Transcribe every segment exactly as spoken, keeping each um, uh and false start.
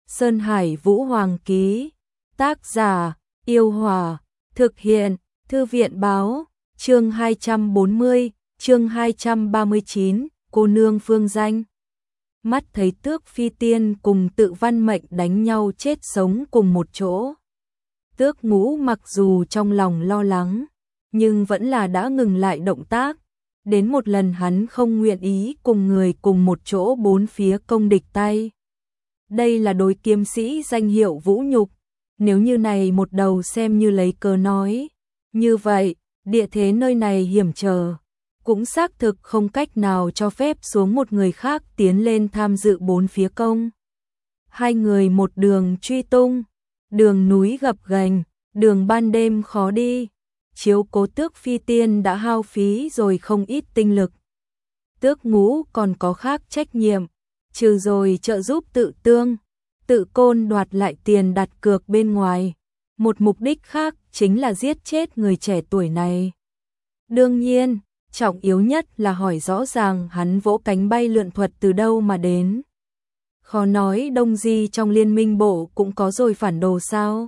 Sơn Hải Vũ Hoàng ký. Tác giả: Yêu Hòa. Thực hiện: Thư viện báo. Chương hai trăm bốn mươi, chương hai trăm ba mươi chín, cô nương phương danh. Mắt thấy Tước Phi Tiên cùng Tự Văn Mệnh đánh nhau chết sống cùng một chỗ. Tước Ngũ mặc dù trong lòng lo lắng, nhưng vẫn là đã ngừng lại động tác. Đến một lần hắn không nguyện ý cùng người cùng một chỗ bốn phía công địch tay. Đây là đối kiếm sĩ danh hiệu vũ nhục, nếu như này một đầu xem như lấy cớ nói. Như vậy, địa thế nơi này hiểm trở, cũng xác thực không cách nào cho phép xuống một người khác tiến lên tham dự bốn phía công. Hai người một đường truy tung, đường núi gập ghềnh, đường ban đêm khó đi. Chiếu cố Tước Phi Tiên đã hao phí rồi không ít tinh lực. Tước Ngũ còn có khác trách nhiệm, trừ rồi trợ giúp Tự Tương, Tự Côn đoạt lại tiền đặt cược bên ngoài. Một mục đích khác chính là giết chết người trẻ tuổi này. Đương nhiên, trọng yếu nhất là hỏi rõ ràng hắn vỗ cánh bay lượn thuật từ đâu mà đến. Khó nói Đông Di trong liên minh bộ cũng có rồi phản đồ sao?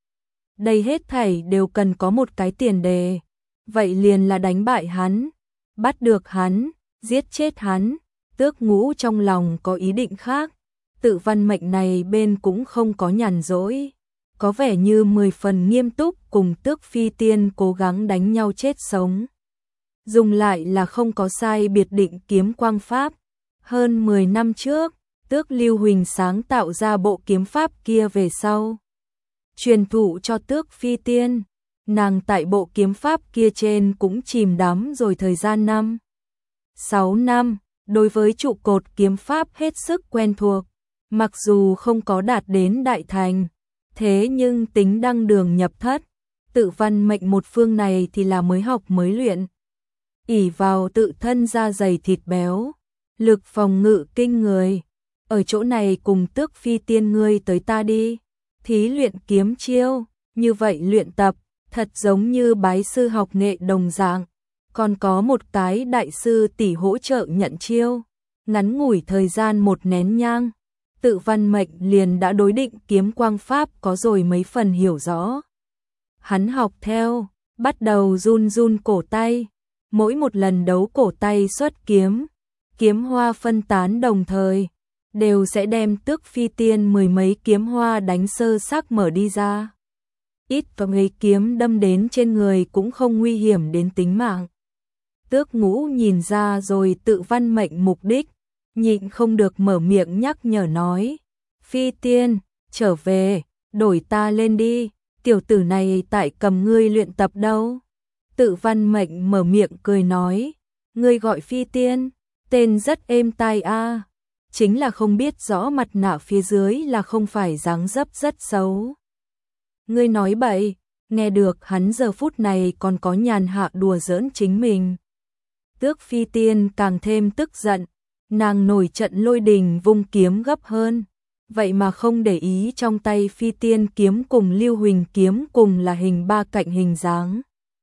Đây hết thảy đều cần có một cái tiền đề. Vậy liền là đánh bại hắn, bắt được hắn, giết chết hắn. Tước Ngũ trong lòng có ý định khác. Tự Văn Mệnh này bên cũng không có nhàn rỗi, có vẻ như mười phần nghiêm túc cùng Tước Phi Tiên cố gắng đánh nhau chết sống. Dùng lại là không có sai biệt định kiếm quang pháp. Hơn mười năm trước, Tước Lưu Huỳnh sáng tạo ra bộ kiếm pháp kia về sau, truyền thụ cho Tước Phi Tiên. Nàng tại bộ kiếm pháp kia trên cũng chìm đắm rồi thời gian năm, sáu năm, đối với trụ cột kiếm pháp hết sức quen thuộc. Mặc dù không có đạt đến đại thành, thế nhưng tính đăng đường nhập thất. Tự Văn Mệnh một phương này thì là mới học mới luyện, ỷ vào tự thân da dày thịt béo, lực phòng ngự kinh người. Ở chỗ này cùng Tước Phi Tiên ngươi tới ta đi, thí luyện kiếm chiêu. Như vậy luyện tập, thật giống như bái sư học nghệ đồng dạng. Còn có một cái đại sư tỷ hỗ trợ nhận chiêu. Ngắn ngủi thời gian một nén nhang, Tự Văn Mệnh liền đã đối định kiếm quang pháp có rồi mấy phần hiểu rõ. Hắn học theo, bắt đầu run run cổ tay. Mỗi một lần đấu cổ tay xuất kiếm, kiếm hoa phân tán đồng thời, đều sẽ đem Tước Phi Tiên mười mấy kiếm hoa đánh sơ xác mở đi ra. Ít và mấy kiếm đâm đến trên người cũng không nguy hiểm đến tính mạng. Tước Ngũ nhìn ra rồi Tự Văn Mệnh mục đích, nhịn không được mở miệng nhắc nhở nói: Phi Tiên, trở về, đổi ta lên đi, tiểu tử này tại cầm ngươi luyện tập đâu. Tự Văn Mệnh mở miệng cười nói: ngươi gọi Phi Tiên, tên rất êm tai a, chính là không biết rõ mặt nạ phía dưới là không phải dáng dấp rất xấu. Ngươi nói bậy. Nghe được hắn giờ phút này còn có nhàn hạ đùa giỡn chính mình, Tước Phi Tiên càng thêm tức giận. Nàng nổi trận lôi đình vung kiếm gấp hơn, vậy mà không để ý trong tay Phi Tiên kiếm cùng Lưu Huỳnh kiếm cùng là hình ba cạnh hình dáng.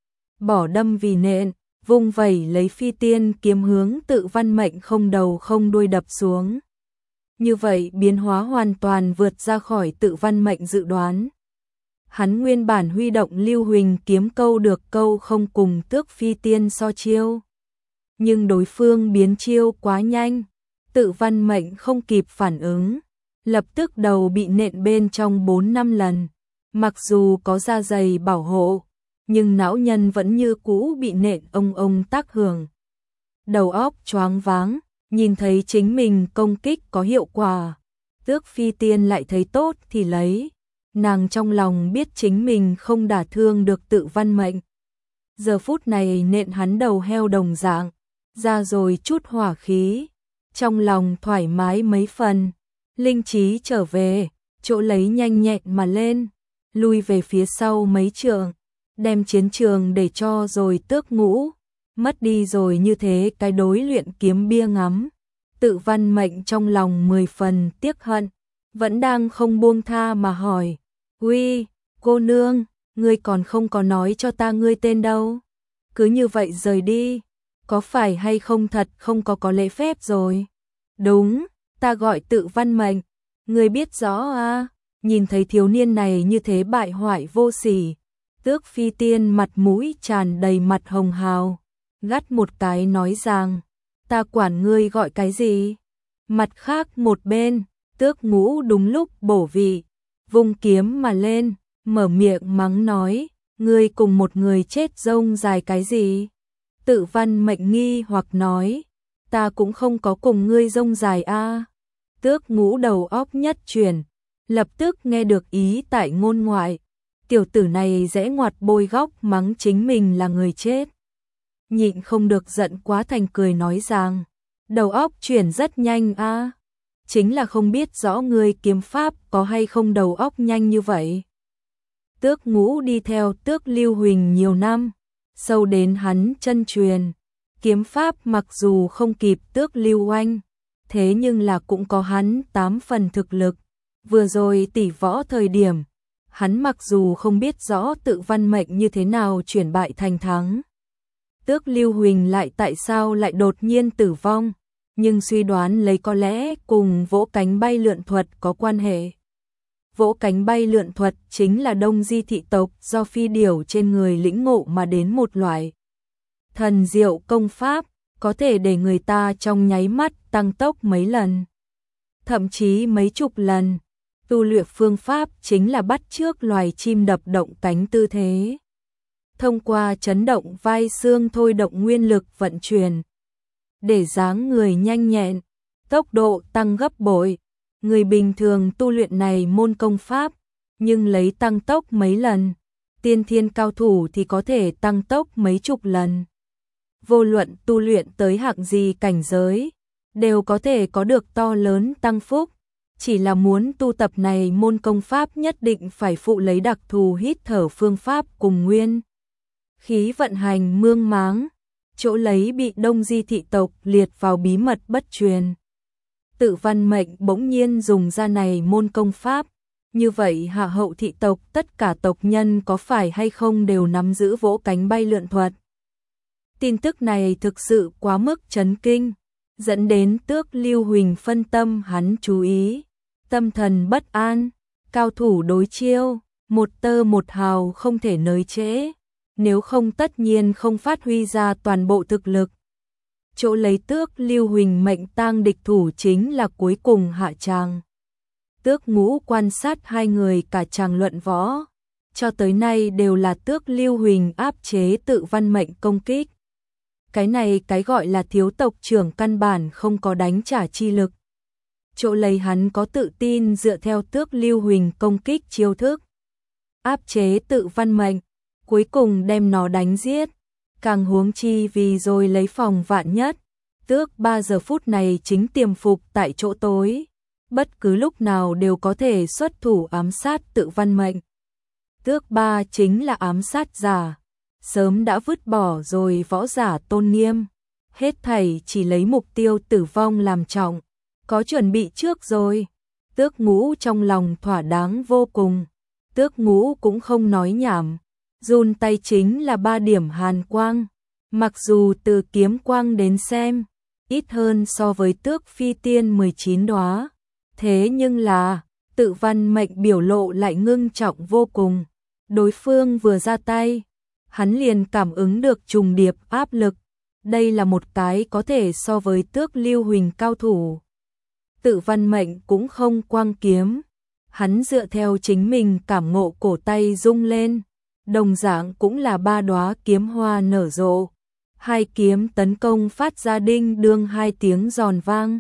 Bỏ đâm vì nện, vung vẩy lấy Phi Tiên kiếm hướng Tự Văn Mệnh không đầu không đuôi đập xuống. Như vậy biến hóa hoàn toàn vượt ra khỏi Tự Văn Mệnh dự đoán. Hắn nguyên bản huy động Lưu Huỳnh kiếm câu được câu không cùng Tước Phi Tiên so chiêu, nhưng đối phương biến chiêu quá nhanh, Tự Văn Mệnh không kịp phản ứng, lập tức đầu bị nện bên trong bốn năm lần. Mặc dù có da dày bảo hộ, nhưng não nhân vẫn như cũ bị nện ông ông tác hưởng. Đầu óc choáng váng, nhìn thấy chính mình công kích có hiệu quả, Tước Phi Tiên lại thấy tốt thì lấy. Nàng trong lòng biết chính mình không đả thương được Tự Văn Mệnh. Giờ phút này nện hắn đầu heo đồng dạng, ra rồi chút hỏa khí, trong lòng thoải mái mấy phần, linh trí trở về, chỗ lấy nhanh nhẹn mà lên, lui về phía sau mấy trượng, đem chiến trường để cho rồi Tước Ngũ, mất đi rồi như thế cái đối luyện kiếm bia ngắm. Tự Văn Mệnh trong lòng mười phần tiếc hận, vẫn đang không buông tha mà hỏi: uy, cô nương, ngươi còn không có nói cho ta ngươi tên đâu, cứ như vậy rời đi, có phải hay không thật không có có lễ phép rồi? Đúng, ta gọi Tự Văn Mệnh. Ngươi biết rõ à, nhìn thấy thiếu niên này như thế bại hoại vô sỉ. Tước Phi Tiên mặt mũi tràn đầy mặt hồng hào, gắt một cái nói rằng, ta quản ngươi gọi cái gì? Mặt khác một bên, Tước Ngũ đúng lúc bổ vị, vung kiếm mà lên, mở miệng mắng nói, ngươi cùng một người chết rông dài cái gì? Tự Văn Mệnh nghi hoặc nói, ta cũng không có cùng ngươi rông dài a. Tước Ngũ đầu óc nhất chuyển, lập tức nghe được ý tại ngôn ngoại. Tiểu tử này rẽ ngoặt bôi góc mắng chính mình là người chết. Nhịn không được giận quá thành cười nói rằng, đầu óc chuyển rất nhanh a, chính là không biết rõ ngươi kiếm pháp có hay không đầu óc nhanh như vậy. Tước Ngũ đi theo Tước Lưu Huỳnh nhiều năm, sâu đến hắn chân truyền, kiếm pháp mặc dù không kịp Tước Lưu Oanh, thế nhưng là cũng có hắn tám phần thực lực. Vừa rồi tỷ võ thời điểm, hắn mặc dù không biết rõ Tự Văn Mệnh như thế nào chuyển bại thành thắng. Tước Lưu Huỳnh lại tại sao lại đột nhiên tử vong, nhưng suy đoán lấy có lẽ cùng vỗ cánh bay lượn thuật có quan hệ. Vỗ cánh bay lượn thuật chính là Đông Di thị tộc do phi điểu trên người lĩnh ngộ mà đến một loại thần diệu công pháp, có thể để người ta trong nháy mắt tăng tốc mấy lần, thậm chí mấy chục lần. Tu luyện phương pháp chính là bắt chước loài chim đập động cánh tư thế, thông qua chấn động vai xương thôi động nguyên lực vận chuyển, để dáng người nhanh nhẹn, tốc độ tăng gấp bội. Người bình thường tu luyện này môn công pháp, nhưng lấy tăng tốc mấy lần, tiên thiên cao thủ thì có thể tăng tốc mấy chục lần. Vô luận tu luyện tới hạng gì cảnh giới, đều có thể có được to lớn tăng phúc. Chỉ là muốn tu tập này môn công pháp nhất định phải phụ lấy đặc thù hít thở phương pháp cùng nguyên khí vận hành mương máng, chỗ lấy bị Đông Di thị tộc liệt vào bí mật bất truyền. Tự Văn Mệnh bỗng nhiên dùng ra này môn công pháp, như vậy Hạ Hậu thị tộc tất cả tộc nhân có phải hay không đều nắm giữ vỗ cánh bay lượn thuật. Tin tức này thực sự quá mức chấn kinh, dẫn đến Tước Lưu Huỳnh phân tâm hắn chú ý, tâm thần bất an, cao thủ đối chiêu, một tơ một hào không thể nới trễ, nếu không tất nhiên không phát huy ra toàn bộ thực lực. Chỗ lấy Tước Lưu Huỳnh mệnh tang địch thủ chính là cuối cùng hạ tràng. Tước Ngũ quan sát hai người cả tràng luận võ, cho tới nay đều là Tước Lưu Huỳnh áp chế Tự Văn Mệnh công kích. Cái này cái gọi là thiếu tộc trưởng căn bản không có đánh trả chi lực. Chỗ lấy hắn có tự tin dựa theo Tước Lưu Huỳnh công kích chiêu thức, áp chế Tự Văn Mệnh, cuối cùng đem nó đánh giết. Càng huống chi vì rồi lấy phòng vạn nhất, Tước ba giờ phút này chính tiềm phục tại chỗ tối, bất cứ lúc nào đều có thể xuất thủ ám sát Tự Văn Mệnh. Tước ba chính là ám sát giả, sớm đã vứt bỏ rồi võ giả tôn nghiêm, hết thảy chỉ lấy mục tiêu tử vong làm trọng, có chuẩn bị trước rồi. Tước Ngũ trong lòng thỏa đáng vô cùng, Tước Ngũ cũng không nói nhảm, run tay chính là ba điểm hàn quang, mặc dù từ kiếm quang đến xem, ít hơn so với Tước Phi Tiên mười chín đóa, thế nhưng là, Tự Văn Mệnh biểu lộ lại ngưng trọng vô cùng, đối phương vừa ra tay, hắn liền cảm ứng được trùng điệp áp lực, đây là một cái có thể so với Tước Lưu Huỳnh cao thủ. Tự Văn Mệnh cũng không quang kiếm, hắn dựa theo chính mình cảm ngộ cổ tay rung lên, đồng dạng cũng là ba đóa kiếm hoa nở rộ, hai kiếm tấn công phát ra đinh đương hai tiếng giòn vang.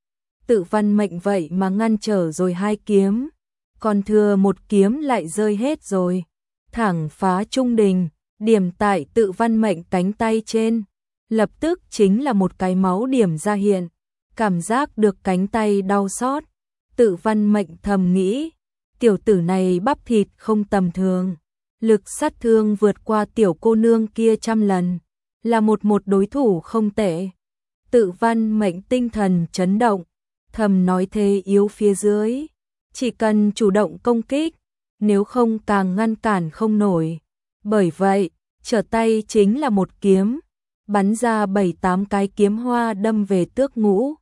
Tự Văn Mệnh vậy mà ngăn trở rồi hai kiếm, còn thừa một kiếm lại rơi hết rồi, thẳng phá trung đình, điểm tại Tự Văn Mệnh cánh tay trên, lập tức chính là một cái máu điểm ra hiện, cảm giác được cánh tay đau xót. Tự Văn Mệnh thầm nghĩ, tiểu tử này bắp thịt không tầm thường, lực sát thương vượt qua tiểu cô nương kia trăm lần, là một một đối thủ không tệ. Tự Văn Mệnh tinh thần chấn động, thầm nói thế yếu phía dưới, chỉ cần chủ động công kích, nếu không càng ngăn cản không nổi. Bởi vậy, trở tay chính là một kiếm, bắn ra bảy tám cái kiếm hoa đâm về Tước Ngũ.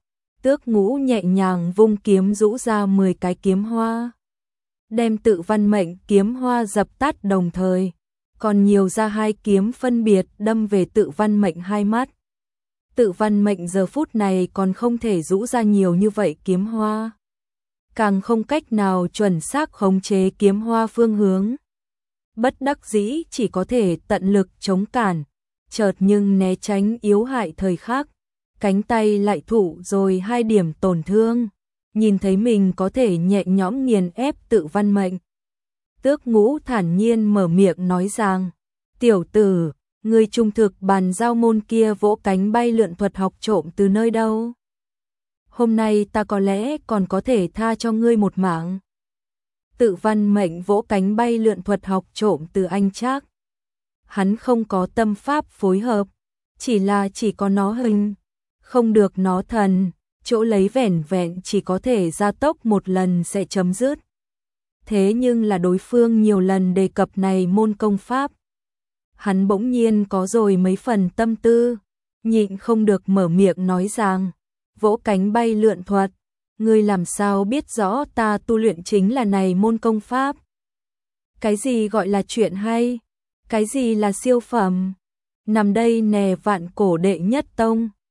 Tước Ngũ nhẹ nhàng vung kiếm rũ ra mười cái kiếm hoa, đem tự văn mệnh kiếm hoa dập tắt đồng thời, còn nhiều ra hai kiếm phân biệt đâm về tự văn mệnh hai mắt. Tự văn mệnh giờ phút này còn không thể rũ ra nhiều như vậy kiếm hoa, càng không cách nào chuẩn xác khống chế kiếm hoa phương hướng. Bất đắc dĩ chỉ có thể tận lực chống cản, chợt nhưng né tránh yếu hại thời khắc, cánh tay lại thụ rồi hai điểm tổn thương, nhìn thấy mình có thể nhẹ nhõm nghiền ép tự văn mệnh. Tước Ngũ thản nhiên mở miệng nói rằng, tiểu tử, ngươi trung thực bàn giao môn kia vỗ cánh bay lượn thuật học trộm từ nơi đâu? Hôm nay ta có lẽ còn có thể tha cho ngươi một mạng. Tự văn mệnh vỗ cánh bay lượn thuật học trộm từ anh Trác. Hắn không có tâm pháp phối hợp, chỉ là chỉ có nó hình, không được nó thần, chỗ lấy vẻn vẹn chỉ có thể gia tốc một lần sẽ chấm dứt. Thế nhưng là đối phương nhiều lần đề cập này môn công pháp. Hắn bỗng nhiên có rồi mấy phần tâm tư, nhịn không được mở miệng nói rằng, vỗ cánh bay lượn thuật, ngươi làm sao biết rõ ta tu luyện chính là này môn công pháp? Cái gì gọi là chuyện hay? Cái gì là siêu phẩm? Nằm đây nè vạn cổ đệ nhất tông,